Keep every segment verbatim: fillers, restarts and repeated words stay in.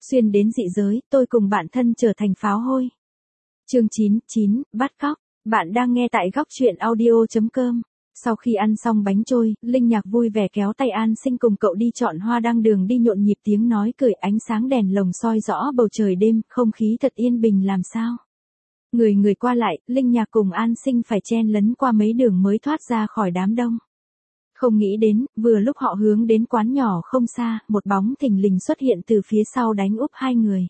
Xuyên đến dị giới, tôi cùng bạn thân trở thành pháo hôi. Chương chín, chín, bắt cóc. Bạn đang nghe tại góc truyện audio chấm com. Sau khi ăn xong bánh trôi, Linh Nhạc vui vẻ kéo tay An Sinh cùng cậu đi chọn hoa đăng đường đi, nhộn nhịp tiếng nói cười, ánh sáng đèn lồng soi rõ bầu trời đêm, không khí thật yên bình làm sao. Người người qua lại, Linh Nhạc cùng An Sinh phải chen lấn qua mấy đường mới thoát ra khỏi đám đông. Không nghĩ đến, vừa lúc họ hướng đến quán nhỏ không xa, một bóng thình lình xuất hiện từ phía sau đánh úp hai người.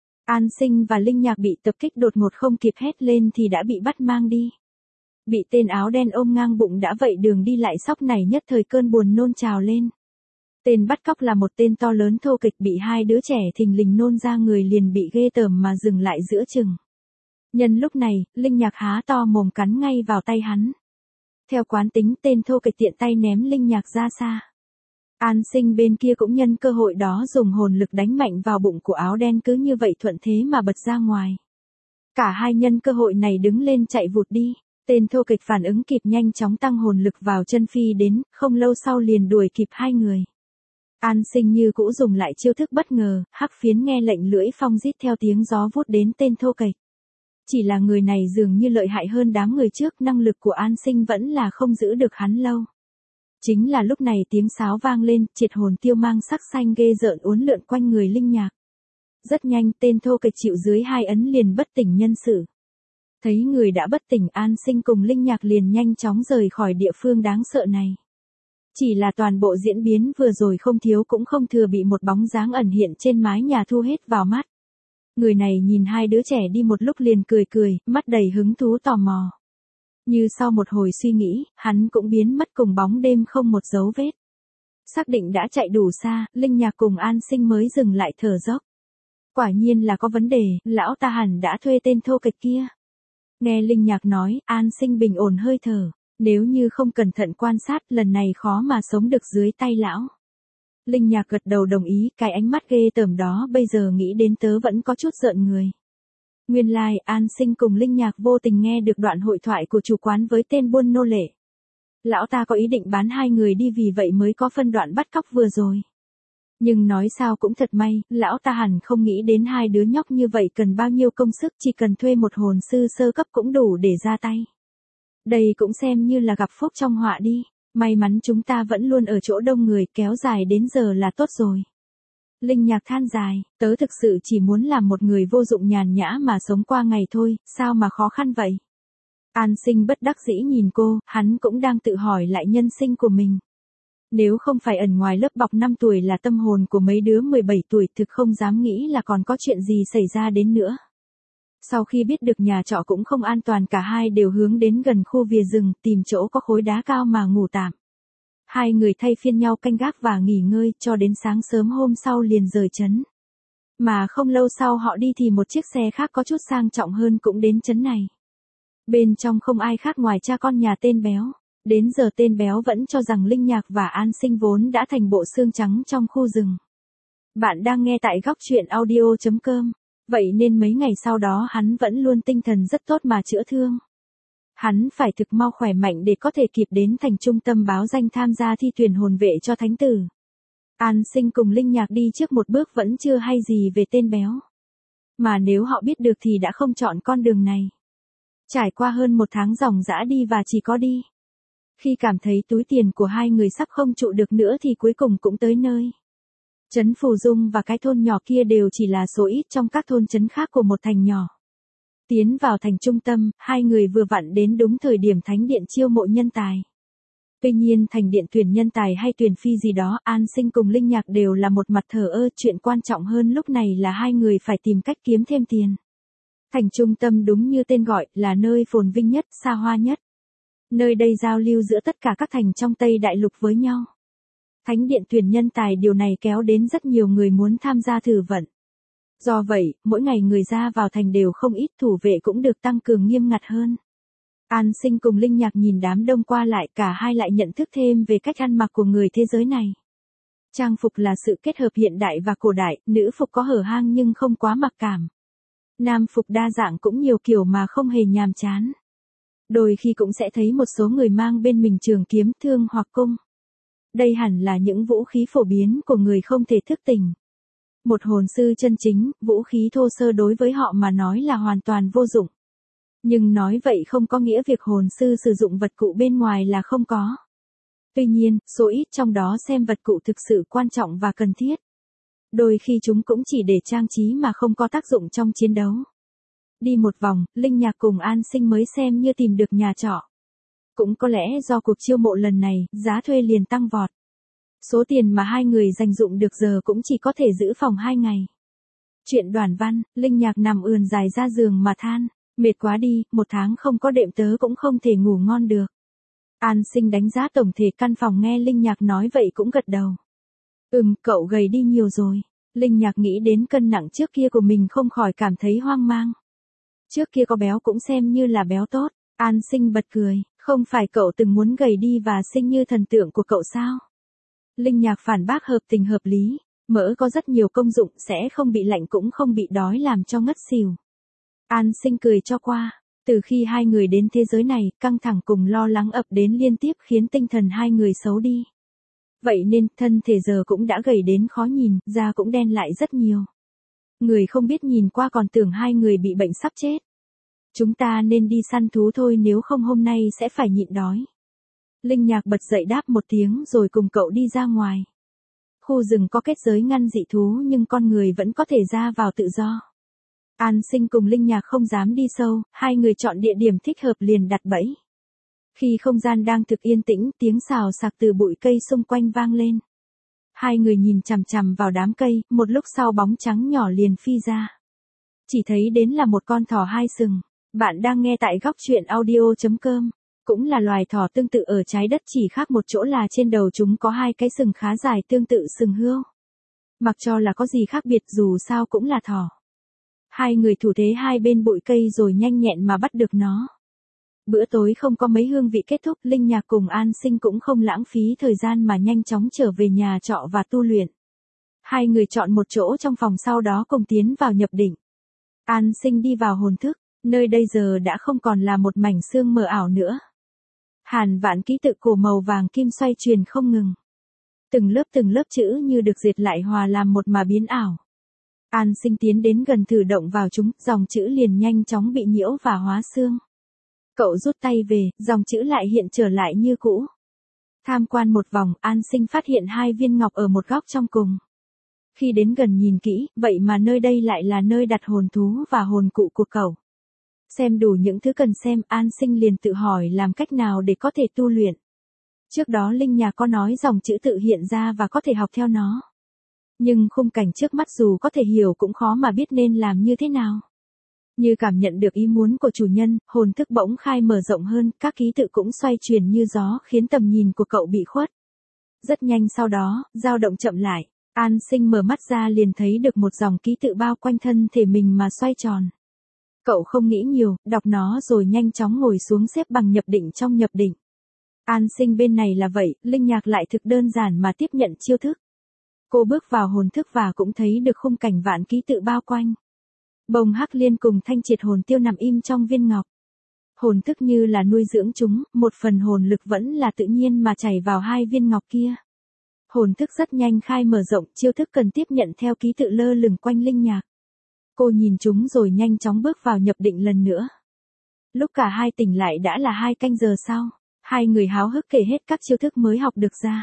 An Sinh và Linh Nhạc bị tập kích đột ngột, không kịp hét lên thì đã bị bắt mang đi. Bị tên áo đen ôm ngang bụng đã vậy đường đi lại sóc này, nhất thời cơn buồn nôn trào lên. Tên bắt cóc là một tên to lớn thô kịch, bị hai đứa trẻ thình lình nôn ra người liền bị ghê tởm mà dừng lại giữa chừng. Nhân lúc này, Linh Nhạc há to mồm cắn ngay vào tay hắn. Theo quán tính, tên thô kịch tiện tay ném Linh Nhạc ra xa. An Sinh bên kia cũng nhân cơ hội đó dùng hồn lực đánh mạnh vào bụng của áo đen, cứ như vậy thuận thế mà bật ra ngoài. Cả hai nhân cơ hội này đứng lên chạy vụt đi. Tên thô kịch phản ứng kịp, nhanh chóng tăng hồn lực vào chân phi đến, không lâu sau liền đuổi kịp hai người. An Sinh như cũ dùng lại chiêu thức bất ngờ, hắc phiến nghe lệnh lưỡi phong rít theo tiếng gió vút đến tên thô kịch. Chỉ là người này dường như lợi hại hơn đám người trước, năng lực của An Sinh vẫn là không giữ được hắn lâu. Chính là lúc này tiếng sáo vang lên, triệt hồn tiêu mang sắc xanh ghê rợn uốn lượn quanh người Linh Nhạc. Rất nhanh, tên thô kịch chịu dưới hai ấn liền bất tỉnh nhân sự. Thấy người đã bất tỉnh, An Sinh cùng Linh Nhạc liền nhanh chóng rời khỏi địa phương đáng sợ này. Chỉ là toàn bộ diễn biến vừa rồi không thiếu cũng không thừa bị một bóng dáng ẩn hiện trên mái nhà thu hết vào mắt. Người này nhìn hai đứa trẻ đi một lúc liền cười cười, mắt đầy hứng thú tò mò. Như sau một hồi suy nghĩ, hắn cũng biến mất cùng bóng đêm không một dấu vết. Xác định đã chạy đủ xa, Linh Nhạc cùng An Sinh mới dừng lại thở dốc. Quả nhiên là có vấn đề, lão ta hẳn đã thuê tên thô kịch kia. Nghe Linh Nhạc nói, An Sinh bình ổn hơi thở. Nếu như không cẩn thận quan sát, lần này khó mà sống được dưới tay lão. Linh Nhạc gật đầu đồng ý, cái ánh mắt ghê tởm đó bây giờ nghĩ đến tớ vẫn có chút rợn người. Nguyên lai, like, An Sinh cùng Linh Nhạc vô tình nghe được đoạn hội thoại của chủ quán với tên buôn nô lệ. Lão ta có ý định bán hai người đi, vì vậy mới có phân đoạn bắt cóc vừa rồi. Nhưng nói sao cũng thật may, lão ta hẳn không nghĩ đến hai đứa nhóc như vậy cần bao nhiêu công sức, chỉ cần thuê một hồn sư sơ cấp cũng đủ để ra tay. Đây cũng xem như là gặp phúc trong họa đi. May mắn chúng ta vẫn luôn ở chỗ đông người, kéo dài đến giờ là tốt rồi. Linh Nhạc than dài, tớ thực sự chỉ muốn làm một người vô dụng nhàn nhã mà sống qua ngày thôi, sao mà khó khăn vậy? An Sinh bất đắc dĩ nhìn cô, hắn cũng đang tự hỏi lại nhân sinh của mình. Nếu không phải ẩn ngoài lớp bọc năm tuổi là tâm hồn của mấy đứa mười bảy tuổi, thực không dám nghĩ là còn có chuyện gì xảy ra đến nữa. Sau khi biết được nhà trọ cũng không an toàn, cả hai đều hướng đến gần khu vỉa rừng, tìm chỗ có khối đá cao mà ngủ tạm. Hai người thay phiên nhau canh gác và nghỉ ngơi, cho đến sáng sớm hôm sau liền rời trấn. Mà không lâu sau họ đi thì một chiếc xe khác có chút sang trọng hơn cũng đến trấn này. Bên trong không ai khác ngoài cha con nhà tên béo. Đến giờ tên béo vẫn cho rằng Linh Nhạc và An Sinh vốn đã thành bộ xương trắng trong khu rừng. Bạn đang nghe tại góc truyện audio chấm com. Vậy nên mấy ngày sau đó hắn vẫn luôn tinh thần rất tốt mà chữa thương. Hắn phải thực mau khỏe mạnh để có thể kịp đến thành trung tâm báo danh tham gia thi tuyển hồn vệ cho thánh tử. An Sinh cùng Linh Nhạc đi trước một bước vẫn chưa hay gì về tên béo. Mà nếu họ biết được thì đã không chọn con đường này. Trải qua hơn một tháng ròng rã đi và chỉ có đi. Khi cảm thấy túi tiền của hai người sắp không trụ được nữa thì cuối cùng cũng tới nơi. Trấn Phù Dung và cái thôn nhỏ kia đều chỉ là số ít trong các thôn trấn khác của một thành nhỏ. Tiến vào thành trung tâm, hai người vừa vặn đến đúng thời điểm thánh điện chiêu mộ nhân tài. Tuy nhiên thành điện tuyển nhân tài hay tuyển phi gì đó, An Sinh cùng Linh Nhạc đều là một mặt thờ ơ, chuyện quan trọng hơn lúc này là hai người phải tìm cách kiếm thêm tiền. Thành trung tâm đúng như tên gọi, là nơi phồn vinh nhất, xa hoa nhất. Nơi đây giao lưu giữa tất cả các thành trong Tây Đại Lục với nhau. Thánh điện tuyển nhân tài, điều này kéo đến rất nhiều người muốn tham gia thử vận. Do vậy, mỗi ngày người ra vào thành đều không ít, thủ vệ cũng được tăng cường nghiêm ngặt hơn. An Sinh cùng Linh Nhạc nhìn đám đông qua lại, cả hai lại nhận thức thêm về cách ăn mặc của người thế giới này. Trang phục là sự kết hợp hiện đại và cổ đại, nữ phục có hở hang nhưng không quá mặc cảm. Nam phục đa dạng cũng nhiều kiểu mà không hề nhàm chán. Đôi khi cũng sẽ thấy một số người mang bên mình trường kiếm, thương hoặc cung. Đây hẳn là những vũ khí phổ biến của người không thể thức tỉnh. Một hồn sư chân chính, vũ khí thô sơ đối với họ mà nói là hoàn toàn vô dụng. Nhưng nói vậy không có nghĩa việc hồn sư sử dụng vật cụ bên ngoài là không có. Tuy nhiên, số ít trong đó xem vật cụ thực sự quan trọng và cần thiết. Đôi khi chúng cũng chỉ để trang trí mà không có tác dụng trong chiến đấu. Đi một vòng, Linh Nhạc cùng An Sinh mới xem như tìm được nhà trọ. Cũng có lẽ do cuộc chiêu mộ lần này, giá thuê liền tăng vọt. Số tiền mà hai người dành dụng được giờ cũng chỉ có thể giữ phòng hai ngày. Chuyện Đoàn Văn, Linh Nhạc nằm ườn dài ra giường mà than, mệt quá đi, một tháng không có đệm tớ cũng không thể ngủ ngon được. An Sinh đánh giá tổng thể căn phòng nghe Linh Nhạc nói vậy cũng gật đầu. Ừm, cậu gầy đi nhiều rồi. Linh Nhạc nghĩ đến cân nặng trước kia của mình không khỏi cảm thấy hoang mang. Trước kia có béo cũng xem như là béo tốt. An Sinh bật cười, không phải cậu từng muốn gầy đi và xinh như thần tượng của cậu sao? Linh Nhạc phản bác hợp tình hợp lý, mỡ có rất nhiều công dụng sẽ không bị lạnh cũng không bị đói làm cho ngất xỉu. An Sinh cười cho qua, từ khi hai người đến thế giới này, căng thẳng cùng lo lắng ập đến liên tiếp khiến tinh thần hai người xấu đi. Vậy nên, thân thể giờ cũng đã gầy đến khó nhìn, da cũng đen lại rất nhiều. Người không biết nhìn qua còn tưởng hai người bị bệnh sắp chết. Chúng ta nên đi săn thú thôi nếu không hôm nay sẽ phải nhịn đói. Linh Nhạc bật dậy đáp một tiếng rồi cùng cậu đi ra ngoài. Khu rừng có kết giới ngăn dị thú nhưng con người vẫn có thể ra vào tự do. An Sinh cùng Linh Nhạc không dám đi sâu, hai người chọn địa điểm thích hợp liền đặt bẫy. Khi không gian đang thực yên tĩnh, tiếng xào xạc từ bụi cây xung quanh vang lên. Hai người nhìn chằm chằm vào đám cây, một lúc sau bóng trắng nhỏ liền phi ra. Chỉ thấy đến là một con thỏ hai sừng. Bạn đang nghe tại góc truyện audio chấm com. Cũng là loài thỏ tương tự ở trái đất, chỉ khác một chỗ là trên đầu chúng có hai cái sừng khá dài tương tự sừng hươu. Mặc cho là có gì khác biệt dù sao cũng là thỏ. Hai người thủ thế hai bên bụi cây rồi nhanh nhẹn mà bắt được nó. Bữa tối không có mấy hương vị kết thúc, Linh Nhạc cùng An Sinh cũng không lãng phí thời gian mà nhanh chóng trở về nhà trọ và tu luyện. Hai người chọn một chỗ trong phòng sau đó cùng tiến vào nhập định. An Sinh đi vào hồn thức, nơi đây giờ đã không còn là một mảnh sương mờ ảo nữa. Hàn vạn ký tự cổ màu vàng kim xoay truyền không ngừng. Từng lớp từng lớp chữ như được dệt lại hòa làm một mà biến ảo. An Sinh tiến đến gần thử động vào chúng, dòng chữ liền nhanh chóng bị nhiễu và hóa xương. Cậu rút tay về, dòng chữ lại hiện trở lại như cũ. Tham quan một vòng, An Sinh phát hiện hai viên ngọc ở một góc trong cùng. Khi đến gần nhìn kỹ, vậy mà nơi đây lại là nơi đặt hồn thú và hồn cụ của cậu. Xem đủ những thứ cần xem, An Sinh liền tự hỏi làm cách nào để có thể tu luyện. Trước đó Linh Nhạc có nói dòng chữ tự hiện ra và có thể học theo nó. Nhưng khung cảnh trước mắt dù có thể hiểu cũng khó mà biết nên làm như thế nào. Như cảm nhận được ý muốn của chủ nhân, hồn thức bỗng khai mở rộng hơn, các ký tự cũng xoay chuyển như gió khiến tầm nhìn của cậu bị khuất. Rất nhanh sau đó, dao động chậm lại, An Sinh mở mắt ra liền thấy được một dòng ký tự bao quanh thân thể mình mà xoay tròn. Cậu không nghĩ nhiều, đọc nó rồi nhanh chóng ngồi xuống xếp bằng nhập định trong nhập định. An Sinh bên này là vậy, Linh Nhạc lại thực đơn giản mà tiếp nhận chiêu thức. Cô bước vào hồn thức và cũng thấy được khung cảnh vạn ký tự bao quanh. Bông Hắc Liên cùng Thanh Triệt hồn tiêu nằm im trong viên ngọc. Hồn thức như là nuôi dưỡng chúng, một phần hồn lực vẫn là tự nhiên mà chảy vào hai viên ngọc kia. Hồn thức rất nhanh khai mở rộng, chiêu thức cần tiếp nhận theo ký tự lơ lửng quanh Linh Nhạc. Cô nhìn chúng rồi nhanh chóng bước vào nhập định lần nữa. Lúc cả hai tỉnh lại đã là hai canh giờ sau, hai người háo hức kể hết các chiêu thức mới học được ra.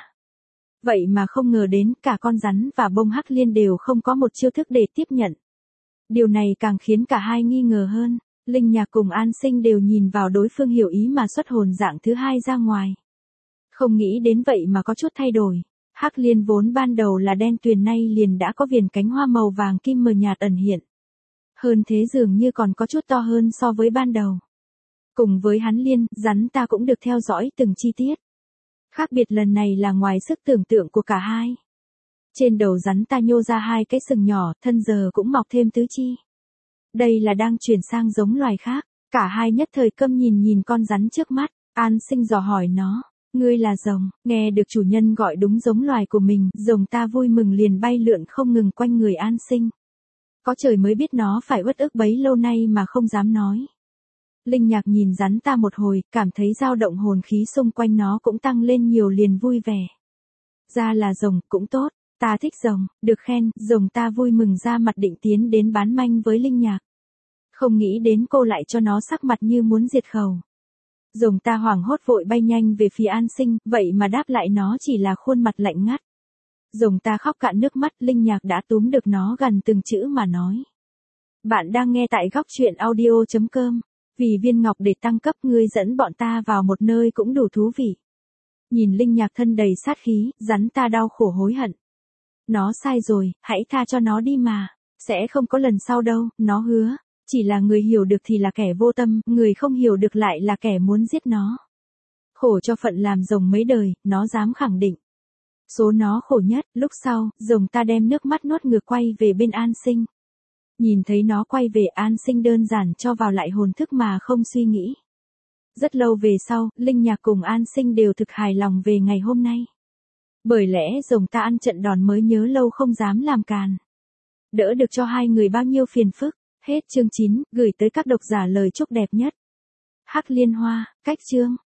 Vậy mà không ngờ đến cả con rắn và bông Hắc Liên đều không có một chiêu thức để tiếp nhận. Điều này càng khiến cả hai nghi ngờ hơn, Linh Nhạc cùng An Sinh đều nhìn vào đối phương hiểu ý mà xuất hồn dạng thứ hai ra ngoài. Không nghĩ đến vậy mà có chút thay đổi, Hắc Liên vốn ban đầu là đen tuyền nay liền đã có viền cánh hoa màu vàng kim mờ nhạt ẩn hiện. Hơn thế dường như còn có chút to hơn so với ban đầu. Cùng với hắn Liên, rắn ta cũng được theo dõi từng chi tiết. Khác biệt lần này là ngoài sức tưởng tượng của cả hai. Trên đầu rắn ta nhô ra hai cái sừng nhỏ, thân giờ cũng mọc thêm tứ chi. Đây là đang chuyển sang giống loài khác. Cả hai nhất thời câm nhìn nhìn con rắn trước mắt. An Sinh dò hỏi nó, ngươi là rồng. Nghe được chủ nhân gọi đúng giống loài của mình, rồng ta vui mừng liền bay lượn không ngừng quanh người An Sinh. Có trời mới biết nó phải uất ức bấy lâu nay mà không dám nói. Linh Nhạc nhìn rắn ta một hồi, cảm thấy dao động hồn khí xung quanh nó cũng tăng lên nhiều liền vui vẻ. Ra là rồng, cũng tốt. Ta thích rồng, được khen, rồng ta vui mừng ra mặt định tiến đến bán manh với Linh Nhạc. Không nghĩ đến cô lại cho nó sắc mặt như muốn diệt khẩu. Rồng ta hoảng hốt vội bay nhanh về phía An Sinh, vậy mà đáp lại nó chỉ là khuôn mặt lạnh ngắt. Rồng ta khóc cạn nước mắt, Linh Nhạc đã túm được nó gần từng chữ mà nói. Bạn đang nghe tại góc truyện audio chấm com. Vì viên ngọc để tăng cấp ngươi dẫn bọn ta vào một nơi cũng đủ thú vị. Nhìn Linh Nhạc thân đầy sát khí, rắn ta đau khổ hối hận. Nó sai rồi, hãy tha cho nó đi mà. Sẽ không có lần sau đâu, nó hứa. Chỉ là người hiểu được thì là kẻ vô tâm, người không hiểu được lại là kẻ muốn giết nó. Khổ cho phận làm rồng mấy đời, nó dám khẳng định. Số nó khổ nhất, lúc sau, rồng ta đem nước mắt nuốt ngược quay về bên An Sinh. Nhìn thấy nó quay về, An Sinh đơn giản cho vào lại hồn thức mà không suy nghĩ. Rất lâu về sau, Linh Nhạc cùng An Sinh đều thực hài lòng về ngày hôm nay. Bởi lẽ rồng ta ăn trận đòn mới nhớ lâu không dám làm càn. Đỡ được cho hai người bao nhiêu phiền phức. Hết chương chín, gửi tới các độc giả lời chúc đẹp nhất. Hắc Liên Hoa, cách chương.